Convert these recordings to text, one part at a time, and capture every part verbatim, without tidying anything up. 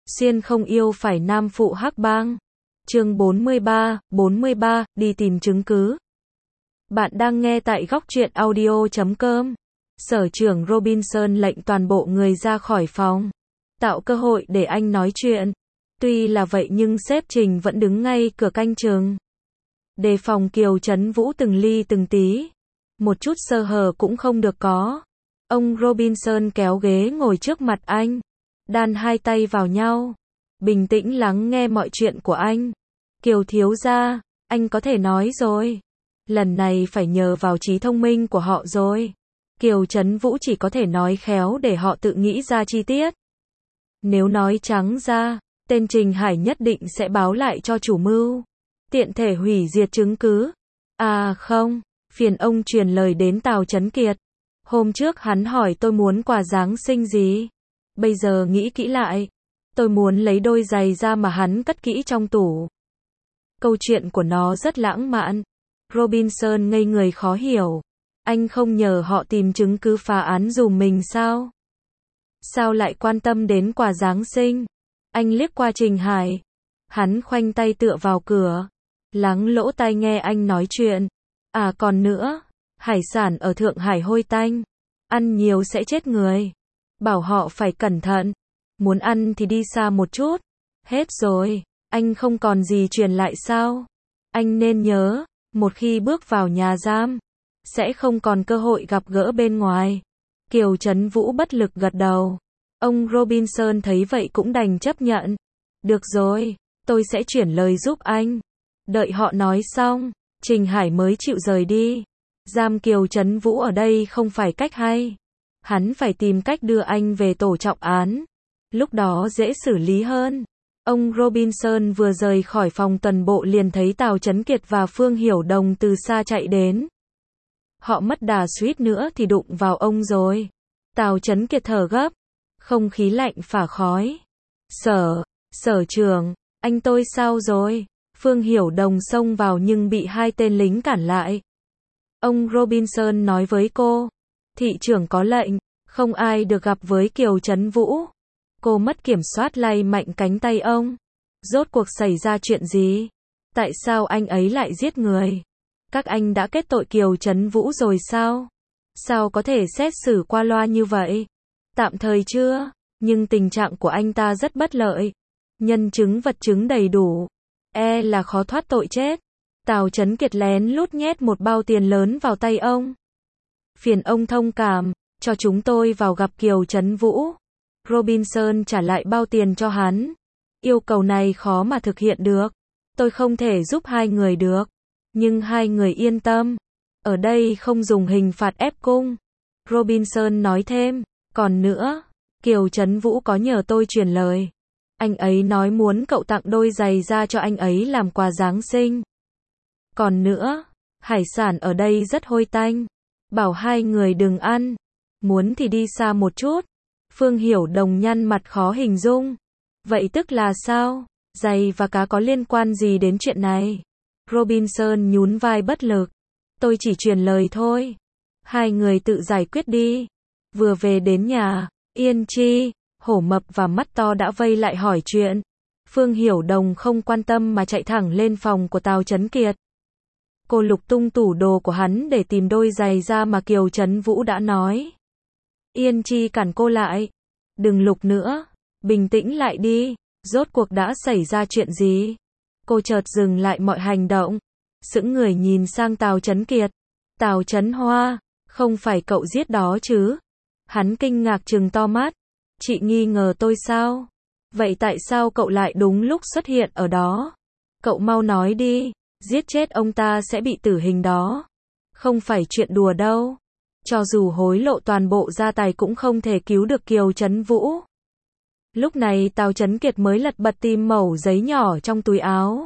Xuyên không yêu phải nam phụ hắc bang. Chương bốn mươi ba, bốn mươi ba, đi tìm chứng cứ. Bạn đang nghe tại góc truyện audio chấm com. Sở trưởng Robinson lệnh toàn bộ người ra khỏi phòng, tạo cơ hội để anh nói chuyện. Tuy là vậy nhưng sếp Trình vẫn đứng ngay cửa canh chừng, đề phòng Kiều Trấn Vũ từng ly từng tí, một chút sơ hở cũng không được có. Ông Robinson kéo ghế ngồi trước mặt anh, đan hai tay vào nhau, bình tĩnh lắng nghe mọi chuyện của anh. Kiều thiếu gia, anh có thể nói rồi. Lần này phải nhờ vào trí thông minh của họ rồi. Kiều Trấn Vũ chỉ có thể nói khéo để họ tự nghĩ ra chi tiết. Nếu nói trắng ra, tên Trình Hải nhất định sẽ báo lại cho chủ mưu, tiện thể hủy diệt chứng cứ. À không, phiền ông truyền lời đến Tào Chấn Kiệt. Hôm trước hắn hỏi tôi muốn quà Giáng sinh gì. Bây giờ nghĩ kỹ lại, tôi muốn lấy đôi giày da mà hắn cất kỹ trong tủ. Câu chuyện của nó rất lãng mạn. Robinson ngây người khó hiểu. Anh không nhờ họ tìm chứng cứ phá án dùm mình sao? Sao lại quan tâm đến quà Giáng sinh? Anh liếc qua Trình Hải. Hắn khoanh tay tựa vào cửa, lắng lỗ tai nghe anh nói chuyện. À còn nữa, hải sản ở Thượng Hải hôi tanh, ăn nhiều sẽ chết người. Bảo họ phải cẩn thận. Muốn ăn thì đi xa một chút. Hết rồi, anh không còn gì truyền lại sao? Anh nên nhớ, một khi bước vào nhà giam, sẽ không còn cơ hội gặp gỡ bên ngoài. Kiều Trấn Vũ bất lực gật đầu. Ông Robinson thấy vậy cũng đành chấp nhận. Được rồi, tôi sẽ chuyển lời giúp anh. Đợi họ nói xong, Trình Hải mới chịu rời đi. Giam Kiều Trấn Vũ ở đây không phải cách hay. Hắn phải tìm cách đưa anh về tổ trọng án. Lúc đó dễ xử lý hơn. Ông Robinson vừa rời khỏi phòng tuần bộ liền thấy Tào Chấn Kiệt và Phương Hiểu Đồng từ xa chạy đến. Họ mất đà suýt nữa thì đụng vào ông rồi. Tào Chấn Kiệt thở gấp, không khí lạnh phả khói. Sở, sở trưởng, anh tôi sao rồi? Phương Hiểu Đồng xông vào nhưng bị hai tên lính cản lại. Ông Robinson nói với cô, thị trưởng có lệnh, không ai được gặp với Kiều Trấn Vũ. Cô mất kiểm soát lay mạnh cánh tay ông. Rốt cuộc xảy ra chuyện gì? Tại sao anh ấy lại giết người? Các anh đã kết tội Kiều Trấn Vũ rồi sao? Sao có thể xét xử qua loa như vậy? Tạm thời chưa, nhưng tình trạng của anh ta rất bất lợi. Nhân chứng vật chứng đầy đủ, e là khó thoát tội chết. Tào Chấn Kiệt lén lút nhét một bao tiền lớn vào tay ông. Phiền ông thông cảm, cho chúng tôi vào gặp Kiều Trấn Vũ. Robinson trả lại bao tiền cho hắn. Yêu cầu này khó mà thực hiện được. Tôi không thể giúp hai người được. Nhưng hai người yên tâm. Ở đây không dùng hình phạt ép cung. Robinson nói thêm. Còn nữa, Kiều Trấn Vũ có nhờ tôi truyền lời. Anh ấy nói muốn cậu tặng đôi giày da cho anh ấy làm quà Giáng sinh. Còn nữa, hải sản ở đây rất hôi tanh. Bảo hai người đừng ăn. Muốn thì đi xa một chút. Phương Hiểu Đồng nhăn mặt khó hình dung. Vậy tức là sao? Giày và cá có liên quan gì đến chuyện này? Robinson nhún vai bất lực. Tôi chỉ truyền lời thôi. Hai người tự giải quyết đi. Vừa về đến nhà, Yên Chi, Hổ Mập và Mắt To đã vây lại hỏi chuyện. Phương Hiểu Đồng không quan tâm mà chạy thẳng lên phòng của Tào Chấn Kiệt. Cô lục tung tủ đồ của hắn để tìm đôi giày da mà Kiều Trấn Vũ đã nói. Yên Chi cản cô lại. Đừng lục nữa, bình tĩnh lại đi, rốt cuộc đã xảy ra chuyện gì? Cô chợt dừng lại mọi hành động, sững người nhìn sang Tào Chấn Kiệt. Tào Chấn Hoa, không phải cậu giết đó chứ? Hắn kinh ngạc trừng to mắt. Chị nghi ngờ tôi sao? Vậy tại sao cậu lại đúng lúc xuất hiện ở đó? Cậu mau nói đi, giết chết ông ta sẽ bị tử hình đó. Không phải chuyện đùa đâu. Cho dù hối lộ toàn bộ gia tài cũng không thể cứu được Kiều Trấn Vũ. Lúc này Tào Chấn Kiệt mới lật bật tìm mẩu giấy nhỏ trong túi áo.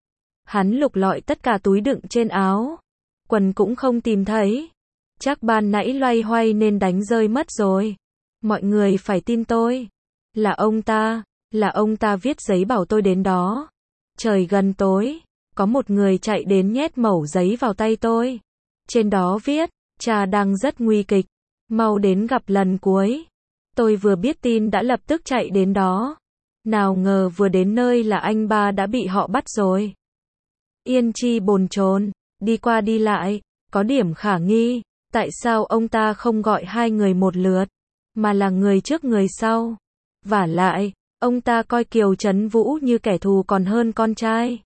Hắn lục lọi tất cả túi đựng trên áo. Quần cũng không tìm thấy. Chắc ban nãy loay hoay nên đánh rơi mất rồi. Mọi người phải tin tôi. Là ông ta, là ông ta viết giấy bảo tôi đến đó. Trời gần tối, có một người chạy đến nhét mẩu giấy vào tay tôi. Trên đó viết, cha đang rất nguy kịch, mau đến gặp lần cuối. Tôi vừa biết tin đã lập tức chạy đến đó. Nào ngờ vừa đến nơi là anh ba đã bị họ bắt rồi. Yên Chi bồn chồn, đi qua đi lại, có điểm khả nghi, tại sao ông ta không gọi hai người một lượt, mà là người trước người sau. Vả lại, ông ta coi Kiều Trấn Vũ như kẻ thù còn hơn con trai.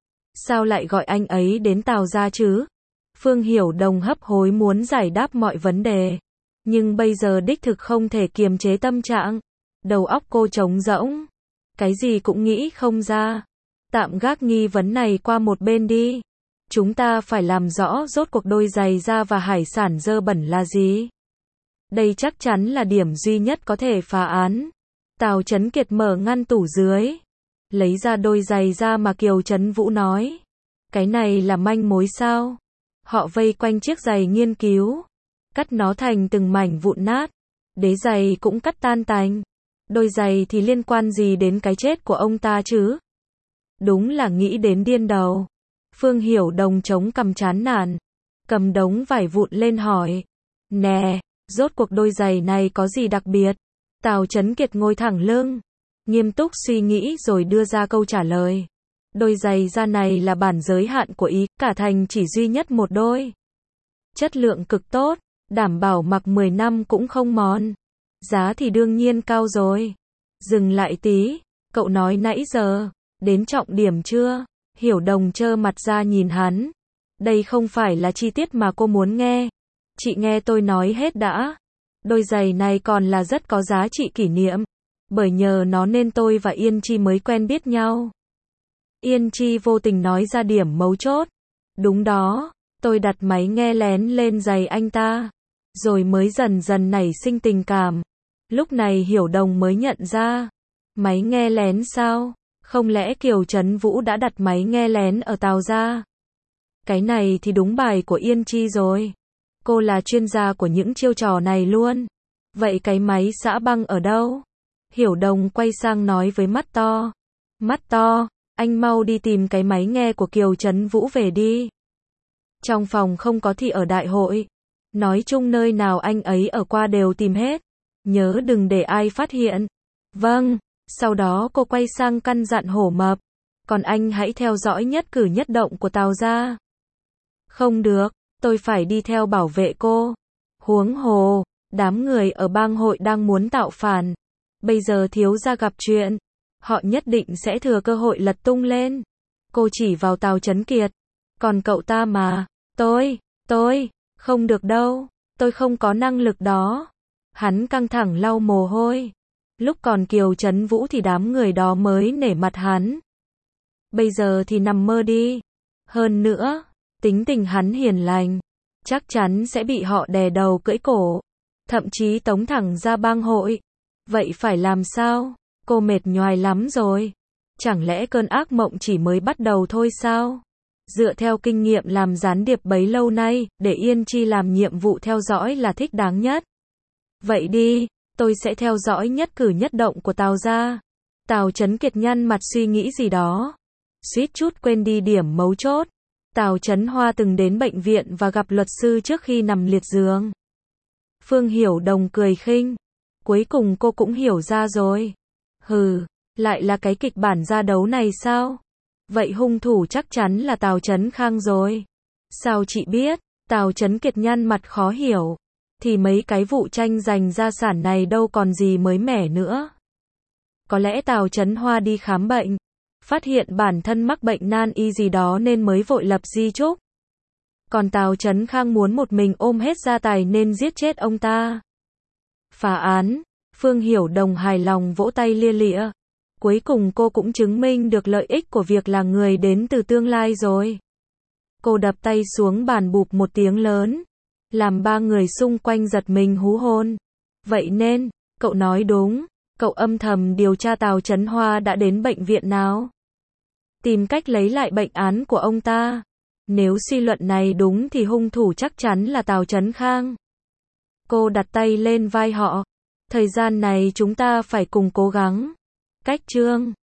Sao lại gọi anh ấy đến Tào gia chứ? Phương Hiểu Đồng hấp hối muốn giải đáp mọi vấn đề, nhưng bây giờ đích thực không thể kiềm chế tâm trạng. Đầu óc cô trống rỗng, cái gì cũng nghĩ không ra. Tạm gác nghi vấn này qua một bên đi. Chúng ta phải làm rõ rốt cuộc đôi giày da và hải sản dơ bẩn là gì. Đây chắc chắn là điểm duy nhất có thể phá án. Tào Chấn Kiệt mở ngăn tủ dưới, lấy ra đôi giày da mà Kiều Trấn Vũ nói. Cái này là manh mối sao? Họ vây quanh chiếc giày nghiên cứu, cắt nó thành từng mảnh vụn nát. Đế giày cũng cắt tan tành. Đôi giày thì liên quan gì đến cái chết của ông ta chứ? Đúng là nghĩ đến điên đầu. Phương Hiểu Đồng chống cằm chán nản, cầm đống vải vụn lên hỏi. Nè, rốt cuộc đôi giày này có gì đặc biệt? Tào Chấn Kiệt ngồi thẳng lưng, nghiêm túc suy nghĩ rồi đưa ra câu trả lời. Đôi giày da này là bản giới hạn của Ý, cả thành chỉ duy nhất một đôi. Chất lượng cực tốt, đảm bảo mặc mười năm cũng không mòn. Giá thì đương nhiên cao rồi. Dừng lại tí, cậu nói nãy giờ, đến trọng điểm chưa? Hiểu Đồng trơ mặt ra nhìn hắn. Đây không phải là chi tiết mà cô muốn nghe. Chị nghe tôi nói hết đã. Đôi giày này còn là rất có giá trị kỷ niệm. Bởi nhờ nó nên tôi và Yên Chi mới quen biết nhau. Yên Chi vô tình nói ra điểm mấu chốt. Đúng đó, tôi đặt máy nghe lén lên giày anh ta. Rồi mới dần dần nảy sinh tình cảm. Lúc này Hiểu Đồng mới nhận ra. Máy nghe lén sao? Không lẽ Kiều Trấn Vũ đã đặt máy nghe lén ở Tào gia? Cái này thì đúng bài của Yên Chi rồi. Cô là chuyên gia của những chiêu trò này luôn. Vậy cái máy xã băng ở đâu? Hiểu Đồng quay sang nói với mắt to. Mắt to, anh mau đi tìm cái máy nghe của Kiều Trấn Vũ về đi. Trong phòng không có thì ở đại hội. Nói chung nơi nào anh ấy ở qua đều tìm hết. Nhớ đừng để ai phát hiện. Vâng. Sau đó cô quay sang căn dặn Hổ Mập. Còn anh hãy theo dõi nhất cử nhất động của Tào gia. Không được, tôi phải đi theo bảo vệ cô. Huống hồ, đám người ở bang hội đang muốn tạo phản. Bây giờ thiếu gia gặp chuyện. Họ nhất định sẽ thừa cơ hội lật tung lên. Cô chỉ vào Tào Chấn Kiệt. Còn cậu ta mà, tôi, tôi, không được đâu. Tôi không có năng lực đó. Hắn căng thẳng lau mồ hôi. Lúc còn Kiều Trấn Vũ thì đám người đó mới nể mặt hắn. Bây giờ thì nằm mơ đi. Hơn nữa, tính tình hắn hiền lành, chắc chắn sẽ bị họ đè đầu cưỡi cổ, thậm chí tống thẳng ra bang hội. Vậy phải làm sao? Cô mệt nhoài lắm rồi. Chẳng lẽ cơn ác mộng chỉ mới bắt đầu thôi sao? Dựa theo kinh nghiệm làm gián điệp bấy lâu nay, để Yên Chi làm nhiệm vụ theo dõi là thích đáng nhất. Vậy đi. Tôi sẽ theo dõi nhất cử nhất động của Tào gia. Tào Chấn Kiệt nhăn mặt suy nghĩ gì đó. Suýt chút quên đi điểm mấu chốt. Tào Chấn Hoa từng đến bệnh viện và gặp luật sư trước khi nằm liệt giường. Phương Hiểu Đồng cười khinh. Cuối cùng cô cũng hiểu ra rồi. Hừ, lại là cái kịch bản ra đấu này sao? Vậy hung thủ chắc chắn là Tào Chấn Khang rồi. Sao chị biết? Tào Chấn Kiệt nhăn mặt khó hiểu. Thì mấy cái vụ tranh giành gia sản này đâu còn gì mới mẻ nữa. Có lẽ Tào Chấn Hoa đi khám bệnh, phát hiện bản thân mắc bệnh nan y gì đó nên mới vội lập di chúc. Còn Tào Chấn Khang muốn một mình ôm hết gia tài nên giết chết ông ta. Phá án, Phương Hiểu Đồng hài lòng vỗ tay lia lịa. Cuối cùng cô cũng chứng minh được lợi ích của việc là người đến từ tương lai rồi. Cô đập tay xuống bàn bụp một tiếng lớn. Làm ba người xung quanh giật mình hú hồn. Vậy nên, cậu nói đúng, cậu âm thầm điều tra Tào Chấn Hoa đã đến bệnh viện nào. Tìm cách lấy lại bệnh án của ông ta. Nếu suy luận này đúng thì hung thủ chắc chắn là Tào Chấn Khang. Cô đặt tay lên vai họ. Thời gian này chúng ta phải cùng cố gắng. Cách chương